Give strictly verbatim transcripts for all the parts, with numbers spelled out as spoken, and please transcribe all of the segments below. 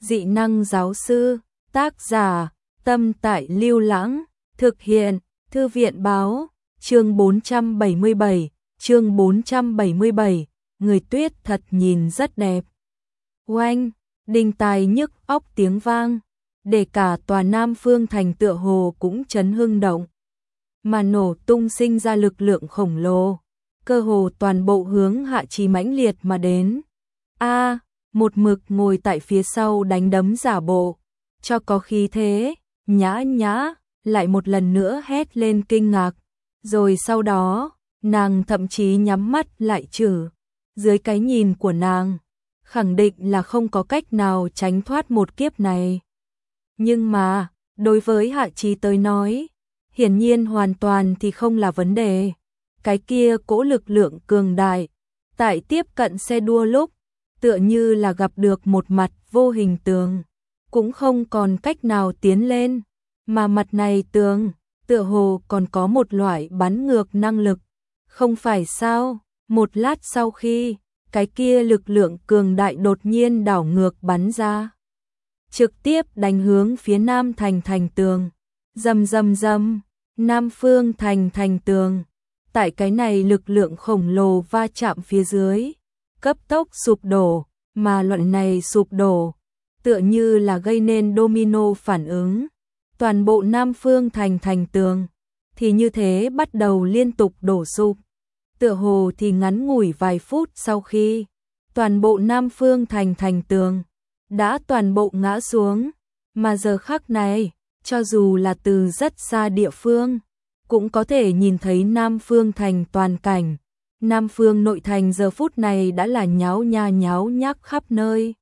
Dị năng giáo sư, tác giả, Tâm Tại Lưu Lãng, thực hiện, Thư viện báo, chương bốn trăm bảy mươi bảy, chương bốn trăm bảy mươi bảy, người tuyết thật nhìn rất đẹp. Oanh, đinh tai nhức óc tiếng vang, để cả tòa Nam Phương thành tựa hồ cũng chấn hưng động. Mà nổ tung sinh ra lực lượng khổng lồ, cơ hồ toàn bộ hướng Hạ Chí mãnh liệt mà đến. A, một mực ngồi tại phía sau đánh đấm giả bộ, cho có khí thế, nhã nhã, lại một lần nữa hét lên kinh ngạc. Rồi sau đó, nàng thậm chí nhắm mắt lại trừ. Dưới cái nhìn của nàng, khẳng định là không có cách nào tránh thoát một kiếp này. Nhưng mà, đối với Hạ Chí tới nói, hiển nhiên hoàn toàn thì không là vấn đề. Cái kia cỗ lực lượng cường đại, tại tiếp cận xe đua lúc, tựa như là gặp được một mặt vô hình tường, cũng không còn cách nào tiến lên, mà mặt này tường, tựa hồ còn có một loại bắn ngược năng lực. Không phải sao, một lát sau khi, cái kia lực lượng cường đại đột nhiên đảo ngược bắn ra, trực tiếp đánh hướng phía Nam thành thành tường. Rầm rầm rầm, Nam Phương thành thành tường, tại cái này lực lượng khổng lồ va chạm phía dưới, cấp tốc sụp đổ, mà loại này sụp đổ, tựa như là gây nên domino phản ứng. Toàn bộ Nam Phương thành thành tường, thì như thế bắt đầu liên tục đổ sụp. Tựa hồ thì ngắn ngủi vài phút sau khi, toàn bộ Nam Phương thành thành tường, đã toàn bộ ngã xuống, mà giờ khắc này, cho dù là từ rất xa địa phương, cũng có thể nhìn thấy Nam Phương thành toàn cảnh. Nam Phương nội thành giờ phút này đã là nháo nha nháo nhác khắp nơi,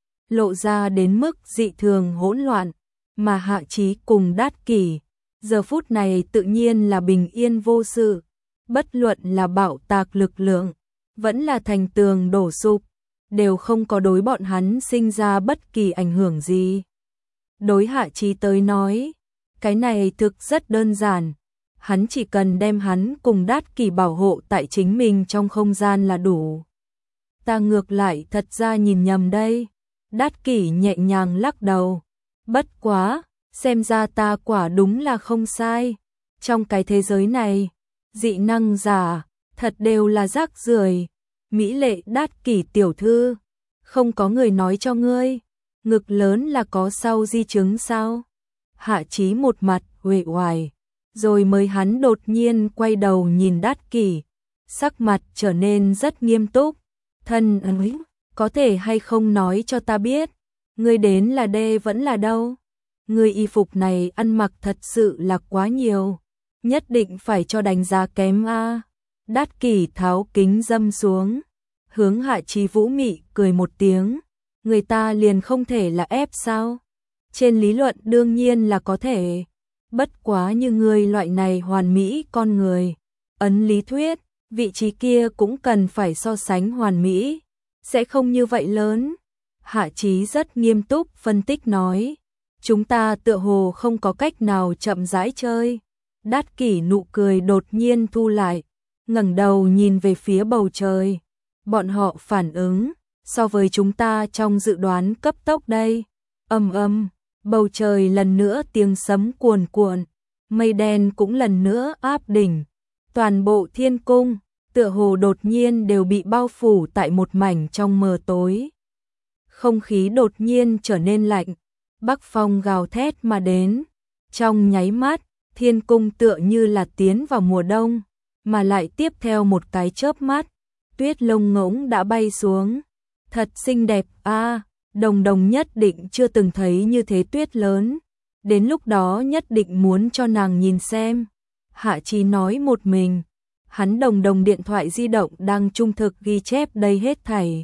lộ ra đến mức dị thường hỗn loạn, mà Hạ Chí cùng Đát Kỷ, giờ phút này tự nhiên là bình yên vô sự, bất luận là bạo tạc lực lượng, vẫn là thành tường đổ sụp, đều không có đối bọn hắn sinh ra bất kỳ ảnh hưởng gì. Đối Hạ Chí tới nói, cái này thực rất đơn giản, hắn chỉ cần đem hắn cùng Đát Kỷ bảo hộ tại chính mình trong không gian là đủ. Ta ngược lại thật ra nhìn nhầm đây. Đát Kỷ nhẹ nhàng lắc đầu. Bất quá, xem ra ta quả đúng là không sai. Trong cái thế giới này, dị năng giả, thật đều là rác rưởi. Mỹ lệ Đát Kỷ tiểu thư, không có người nói cho ngươi, ngực lớn là có sau di chứng sao? Hạ Chí một mặt uể oải, rồi mới hắn đột nhiên quay đầu nhìn Đát Kỷ, sắc mặt trở nên rất nghiêm túc. Thân ấy, có thể hay không nói cho ta biết, ngươi đến là đê vẫn là đâu? Ngươi y phục này ăn mặc thật sự là quá nhiều, nhất định phải cho đánh giá kém a. Đát Kỷ tháo kính dâm xuống, hướng Hạ Chí vũ mị cười một tiếng, người ta liền không thể là ép sao? Trên lý luận đương nhiên là có thể, bất quá như ngươi loại này hoàn mỹ con người, ấn lý thuyết, vị trí kia cũng cần phải so sánh hoàn mỹ, sẽ không như vậy lớn. Hạ Chí rất nghiêm túc phân tích nói, chúng ta tựa hồ không có cách nào chậm rãi chơi. Đát Kỷ nụ cười đột nhiên thu lại, ngẩng đầu nhìn về phía bầu trời. Bọn họ phản ứng, so với chúng ta trong dự đoán cấp tốc đây. Ầm ầm, bầu trời lần nữa tiếng sấm cuồn cuộn, mây đen cũng lần nữa áp đỉnh. Toàn bộ thiên cung, tựa hồ đột nhiên đều bị bao phủ tại một mảnh trong mờ tối. Không khí đột nhiên trở nên lạnh, bắc phong gào thét mà đến. Trong nháy mắt, thiên cung tựa như là tiến vào mùa đông, mà lại tiếp theo một cái chớp mắt, tuyết lông ngỗng đã bay xuống. Thật xinh đẹp a, Đồng Đồng nhất định chưa từng thấy như thế tuyết lớn, đến lúc đó nhất định muốn cho nàng nhìn xem. Hạ Chí nói một mình, hắn Đồng Đồng điện thoại di động đang trung thực ghi chép đây hết thảy.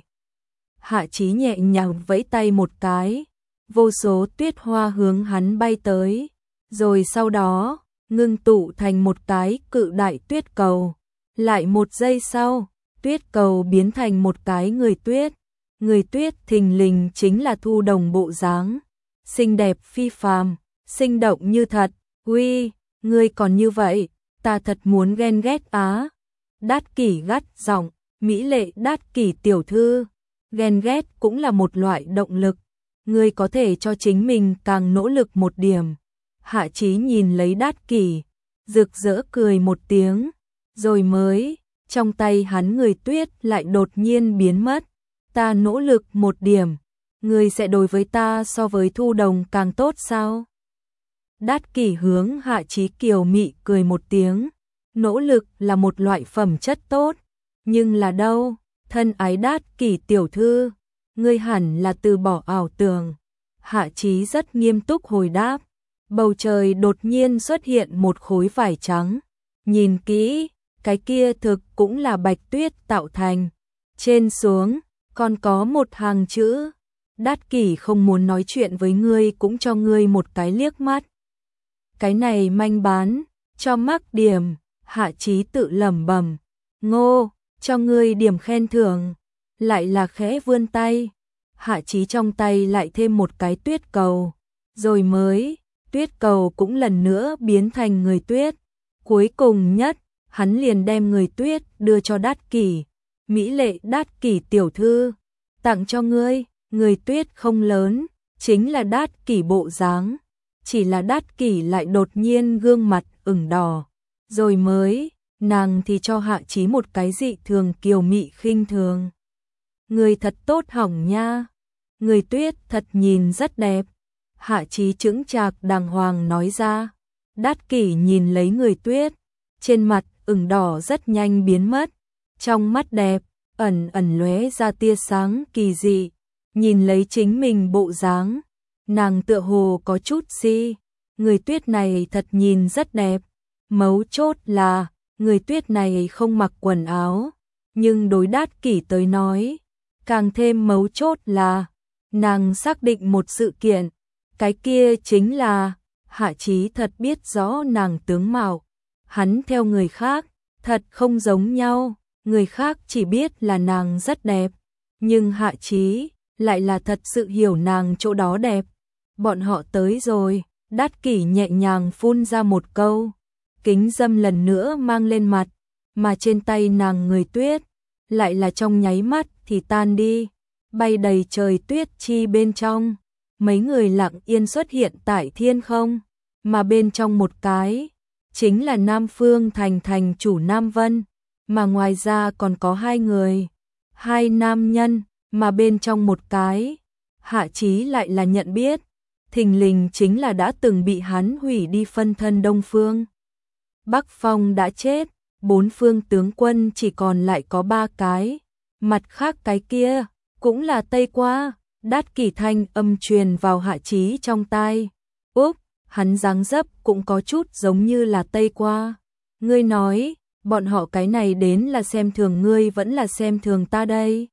Hạ Chí nhẹ nhàng vẫy tay một cái, vô số tuyết hoa hướng hắn bay tới, rồi sau đó, ngưng tụ thành một cái cự đại tuyết cầu. Lại một giây sau, tuyết cầu biến thành một cái người tuyết. Người tuyết thình lình chính là Thu Đồng bộ dáng, xinh đẹp phi phàm, sinh động như thật. Uy, ngươi còn như vậy, ta thật muốn ghen ghét á. Đát Kỷ gắt giọng, mỹ lệ Đát Kỷ tiểu thư, ghen ghét cũng là một loại động lực. ngươi có thể cho chính mình càng nỗ lực một điểm. Hạ Chí nhìn lấy Đát Kỷ, rực rỡ cười một tiếng, rồi mới, trong tay hắn người tuyết lại đột nhiên biến mất. Ta nỗ lực một điểm, ngươi sẽ đối với ta so với Thu Đồng càng tốt sao? Đát Kỷ hướng Hạ Chí kiều mị cười một tiếng, nỗ lực là một loại phẩm chất tốt, nhưng là đâu, thân ái Đát Kỷ tiểu thư, ngươi hẳn là từ bỏ ảo tưởng. Hạ Chí rất nghiêm túc hồi đáp. Bầu trời đột nhiên xuất hiện một khối vải trắng, nhìn kỹ, cái kia thực cũng là bạch tuyết tạo thành. Trên xuống, còn có một hàng chữ, Đát Kỷ không muốn nói chuyện với ngươi cũng cho ngươi một cái liếc mắt. Cái này manh bán, cho mắc điểm, Hạ Chí tự lẩm bẩm, ngô, cho ngươi điểm khen thưởng, lại là khẽ vươn tay. Hạ Chí trong tay lại thêm một cái tuyết cầu, rồi mới, tuyết cầu cũng lần nữa biến thành người tuyết. Cuối cùng nhất, hắn liền đem người tuyết đưa cho Đát Kỷ. Mỹ lệ Đát Kỷ tiểu thư, tặng cho ngươi, người tuyết không lớn, chính là Đát Kỷ bộ dáng. Chỉ là Đát Kỷ lại đột nhiên gương mặt ửng đỏ, rồi mới, nàng thì cho Hạ Chí một cái dị thường kiều mị khinh thường. Người thật tốt hỏng nha, người tuyết thật nhìn rất đẹp. Hạ Chí chững chạc đàng hoàng nói ra. Đát Kỷ nhìn lấy người tuyết, trên mặt ửng đỏ rất nhanh biến mất, trong mắt đẹp ẩn ẩn lóe ra tia sáng kỳ dị, nhìn lấy chính mình bộ dáng, nàng tựa hồ có chút si, người tuyết này thật nhìn rất đẹp, mấu chốt là người tuyết này không mặc quần áo, nhưng đối Đát Kỷ tới nói, càng thêm mấu chốt là nàng xác định một sự kiện, cái kia chính là Hạ Chí thật biết rõ nàng tướng mạo, hắn theo người khác thật không giống nhau, người khác chỉ biết là nàng rất đẹp, nhưng Hạ Chí lại là thật sự hiểu nàng chỗ đó đẹp. Bọn họ tới rồi, Đát Kỷ nhẹ nhàng phun ra một câu, kính dâm lần nữa mang lên mặt, mà trên tay nàng người tuyết lại là trong nháy mắt thì tan đi, bay đầy trời tuyết chi bên trong. Mấy người lặng yên xuất hiện tại thiên không, mà bên trong một cái chính là Nam Phương Thành thành chủ Nam Vân, mà ngoài ra còn có hai người, hai nam nhân, mà bên trong một cái, Hạ Chí lại là nhận biết, thình lình chính là đã từng bị hắn hủy đi phân thân Đông Phương. Bắc Phong đã chết, bốn phương tướng quân chỉ còn lại có ba cái, mặt khác cái kia cũng là Tây Qua. Đát Kỷ thanh âm truyền vào Hạ Chí trong tai. Úp, hắn dáng dấp cũng có chút giống như là Tây Qua. Ngươi nói, bọn họ cái này đến là xem thường ngươi vẫn là xem thường ta đây.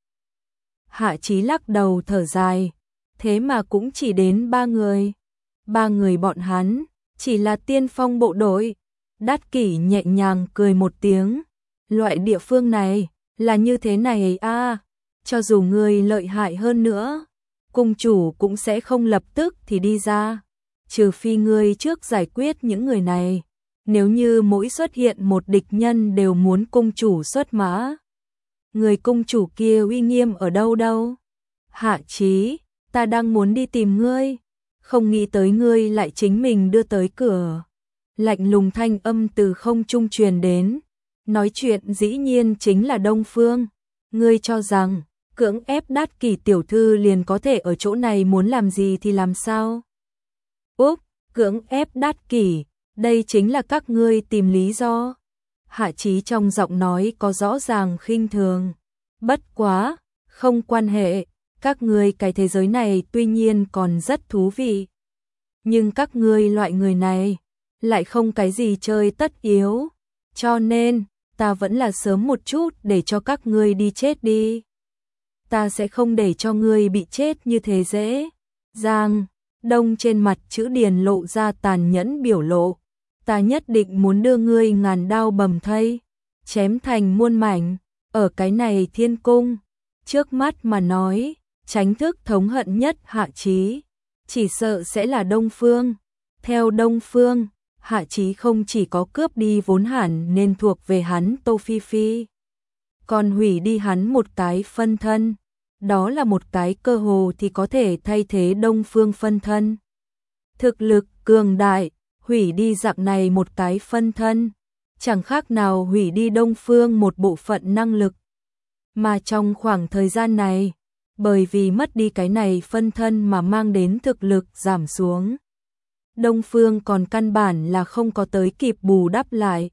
Hạ Chí lắc đầu thở dài. Thế mà cũng chỉ đến ba người. Ba người bọn hắn, chỉ là tiên phong bộ đội. Đát Kỷ nhẹ nhàng cười một tiếng. Loại địa phương này, là như thế này à, cho dù ngươi lợi hại hơn nữa, cung chủ cũng sẽ không lập tức thì đi ra, trừ phi ngươi trước giải quyết những người này. Nếu như mỗi xuất hiện một địch nhân đều muốn cung chủ xuất mã, người cung chủ kia uy nghiêm ở đâu đâu? Hạ Chí, ta đang muốn đi tìm ngươi, không nghĩ tới ngươi lại chính mình đưa tới cửa. Lạnh lùng thanh âm từ không trung truyền đến, nói chuyện dĩ nhiên chính là Đông Phương. Ngươi cho rằng cưỡng ép Đát Kỷ tiểu thư liền có thể ở chỗ này muốn làm gì thì làm sao? Úp, cưỡng ép Đát Kỷ, đây chính là các ngươi tìm lý do. Hạ Chí trong giọng nói có rõ ràng khinh thường. Bất quá, không quan hệ, các ngươi cái thế giới này tuy nhiên còn rất thú vị. Nhưng các ngươi loại người này, lại không cái gì chơi tất yếu. Cho nên, ta vẫn là sớm một chút để cho các ngươi đi chết đi. Ta sẽ không để cho ngươi bị chết như thế dễ. Giang, Đông trên mặt chữ điền lộ ra tàn nhẫn biểu lộ. Ta nhất định muốn đưa ngươi ngàn đao bầm thây, chém thành muôn mảnh, ở cái này thiên cung. Trước mắt mà nói, tránh thức thống hận nhất Hạ Chí, chỉ sợ sẽ là Đông Phương. Theo Đông Phương, Hạ Chí không chỉ có cướp đi vốn hẳn nên thuộc về hắn Tô Phi Phi, còn hủy đi hắn một cái phân thân. đó là một cái cơ hồ thì có thể thay thế Đông Phương phân thân. Thực lực cường đại, hủy đi dạng này một cái phân thân, chẳng khác nào hủy đi Đông Phương một bộ phận năng lực. Mà trong khoảng thời gian này, bởi vì mất đi cái này phân thân mà mang đến thực lực giảm xuống, Đông Phương còn căn bản là không có tới kịp bù đắp lại.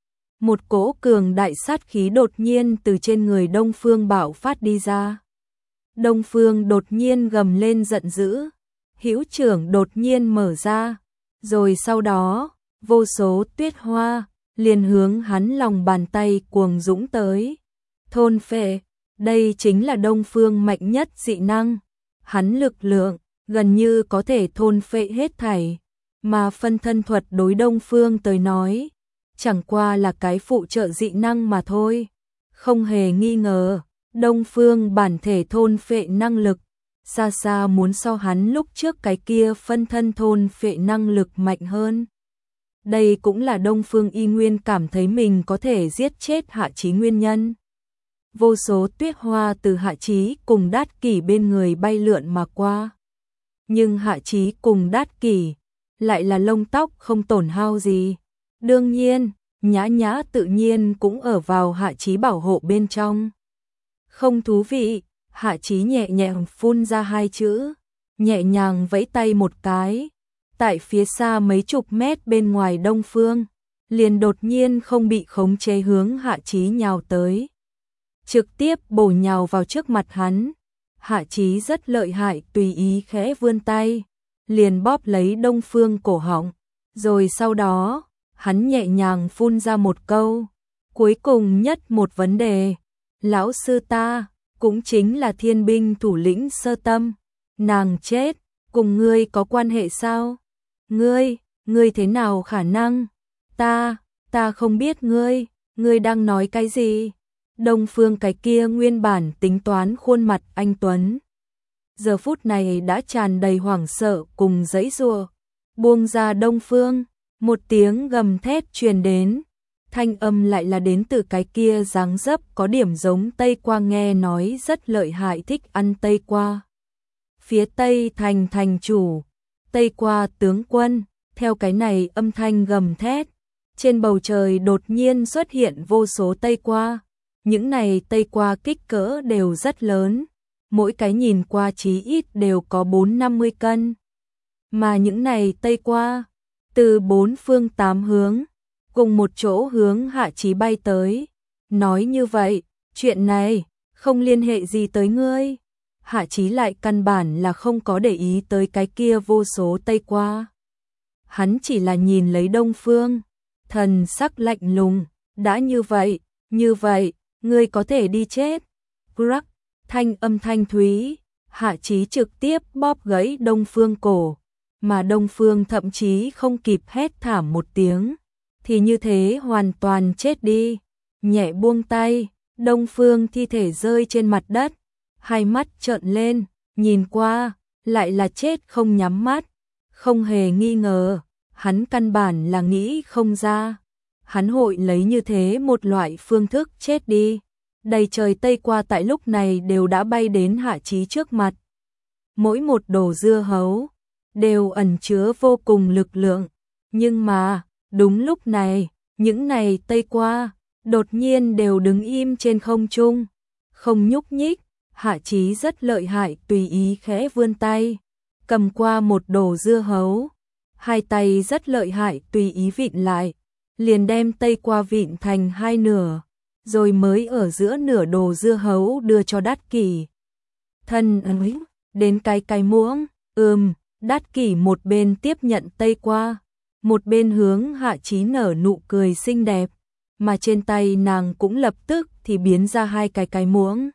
Một cỗ cường đại sát khí đột nhiên từ trên người Đông Phương bạo phát đi ra. Đông Phương đột nhiên gầm lên giận dữ, hữu trưởng đột nhiên mở ra, rồi sau đó, vô số tuyết hoa liền hướng hắn lòng bàn tay cuồng dũng tới. Thôn phệ, đây chính là Đông Phương mạnh nhất dị năng, hắn lực lượng gần như có thể thôn phệ hết thảy, mà phân thân thuật đối Đông Phương tới nói, chẳng qua là cái phụ trợ dị năng mà thôi. Không hề nghi ngờ, Đông Phương bản thể thôn phệ năng lực, xa xa muốn so hắn lúc trước cái kia phân thân thôn phệ năng lực mạnh hơn. Đây cũng là Đông Phương y nguyên cảm thấy mình có thể giết chết Hạ Chí nguyên nhân. Vô số tuyết hoa từ Hạ Chí cùng Đát Kỷ bên người bay lượn mà qua. Nhưng Hạ Chí cùng Đát Kỷ lại là lông tóc không tổn hao gì. Đương nhiên, Nhã Nhã tự nhiên cũng ở vào Hạ Chí bảo hộ bên trong. Không thú vị, Hạ Chí nhẹ nhàng phun ra hai chữ, nhẹ nhàng vẫy tay một cái. Tại phía xa mấy chục mét bên ngoài Đông Phương, liền đột nhiên không bị khống chế hướng Hạ Chí nhào tới. Trực tiếp bổ nhào vào trước mặt hắn. Hạ Chí rất lợi hại, tùy ý khẽ vươn tay, liền bóp lấy Đông Phương cổ họng. Rồi sau đó, hắn nhẹ nhàng phun ra một câu. Cuối cùng nhất một vấn đề. Lão sư ta, cũng chính là thiên binh thủ lĩnh Sơ Tâm. Nàng chết, cùng ngươi có quan hệ sao? Ngươi, ngươi thế nào khả năng? Ta, ta không biết ngươi, ngươi đang nói cái gì? Đông Phương cái kia nguyên bản tính toán khuôn mặt anh tuấn, giờ phút này đã tràn đầy hoảng sợ cùng giãy giụa. Buông ra Đông Phương, một tiếng gầm thét truyền đến, thanh âm lại là đến từ cái kia dáng dấp có điểm giống Tây Qua, nghe nói rất lợi hại, thích ăn Tây Qua. Phía Tây thành thành chủ, Tây Qua tướng quân, theo cái này âm thanh gầm thét, trên bầu trời đột nhiên xuất hiện vô số Tây Qua. Những này Tây Qua kích cỡ đều rất lớn, mỗi cái nhìn qua chí ít đều có bốn năm mươi cân. Mà những này Tây Qua, từ bốn phương tám hướng, cùng một chỗ hướng Hạ Chí bay tới. Nói như vậy, chuyện này không liên hệ gì tới ngươi. Hạ Chí lại căn bản là không có để ý tới cái kia vô số Tây Qua. Hắn chỉ là nhìn lấy Đông Phương, thần sắc lạnh lùng, đã như vậy, như vậy, ngươi có thể đi chết. Crack, thanh âm thanh thúy, Hạ Chí trực tiếp bóp gãy Đông Phương cổ, mà Đông Phương thậm chí không kịp hét thảm một tiếng, thì như thế hoàn toàn chết đi. Nhẹ buông tay, Đông Phương thi thể rơi trên mặt đất, hai mắt trợn lên, nhìn qua, lại là chết không nhắm mắt. Không hề nghi ngờ, hắn căn bản là nghĩ không ra, hắn hội lấy như thế một loại phương thức chết đi. Đầy trời Tây Qua tại lúc này đều đã bay đến Hạ Chí trước mặt. Mỗi một đồ dưa hấu đều ẩn chứa vô cùng lực lượng, nhưng mà, đúng lúc này, những này Tây Qua đột nhiên đều đứng im trên không trung, không nhúc nhích. Hạ Chí rất lợi hại, tùy ý khẽ vươn tay, cầm qua một đồ dưa hấu, hai tay rất lợi hại, tùy ý vịn lại, liền đem Tây Qua vịn thành hai nửa, rồi mới ở giữa nửa đồ dưa hấu đưa cho Đát Kỷ. Thân ấy, đến cái cái muỗng, ừm, Đát Kỷ một bên tiếp nhận Tây Qua, một bên hướng Hạ Chí nở nụ cười xinh đẹp, mà trên tay nàng cũng lập tức thì biến ra hai cái cái muỗng.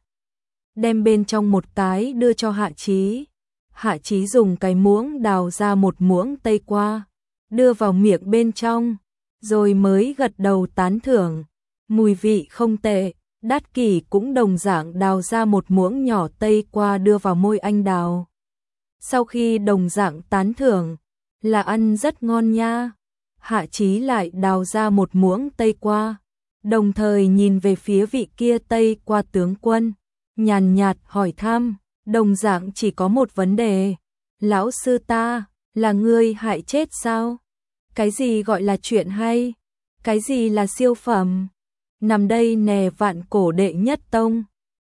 Đem bên trong một cái đưa cho Hạ Chí. Hạ Chí dùng cái muỗng đào ra một muỗng Tây Qua, đưa vào miệng bên trong, rồi mới gật đầu tán thưởng. Mùi vị không tệ. Đát Kỷ cũng đồng dạng đào ra một muỗng nhỏ Tây Qua đưa vào môi anh đào. Sau khi đồng dạng tán thưởng, là ăn rất ngon nha. Hạ Chí lại đào ra một muỗng Tây Qua, đồng thời nhìn về phía vị kia Tây Qua tướng quân, nhàn nhạt hỏi thăm, đồng dạng chỉ có một vấn đề. Lão sư ta, là ngươi hại chết sao? Cái gì gọi là chuyện hay? Cái gì là siêu phẩm? Nằm đây nè vạn cổ đệ nhất tông,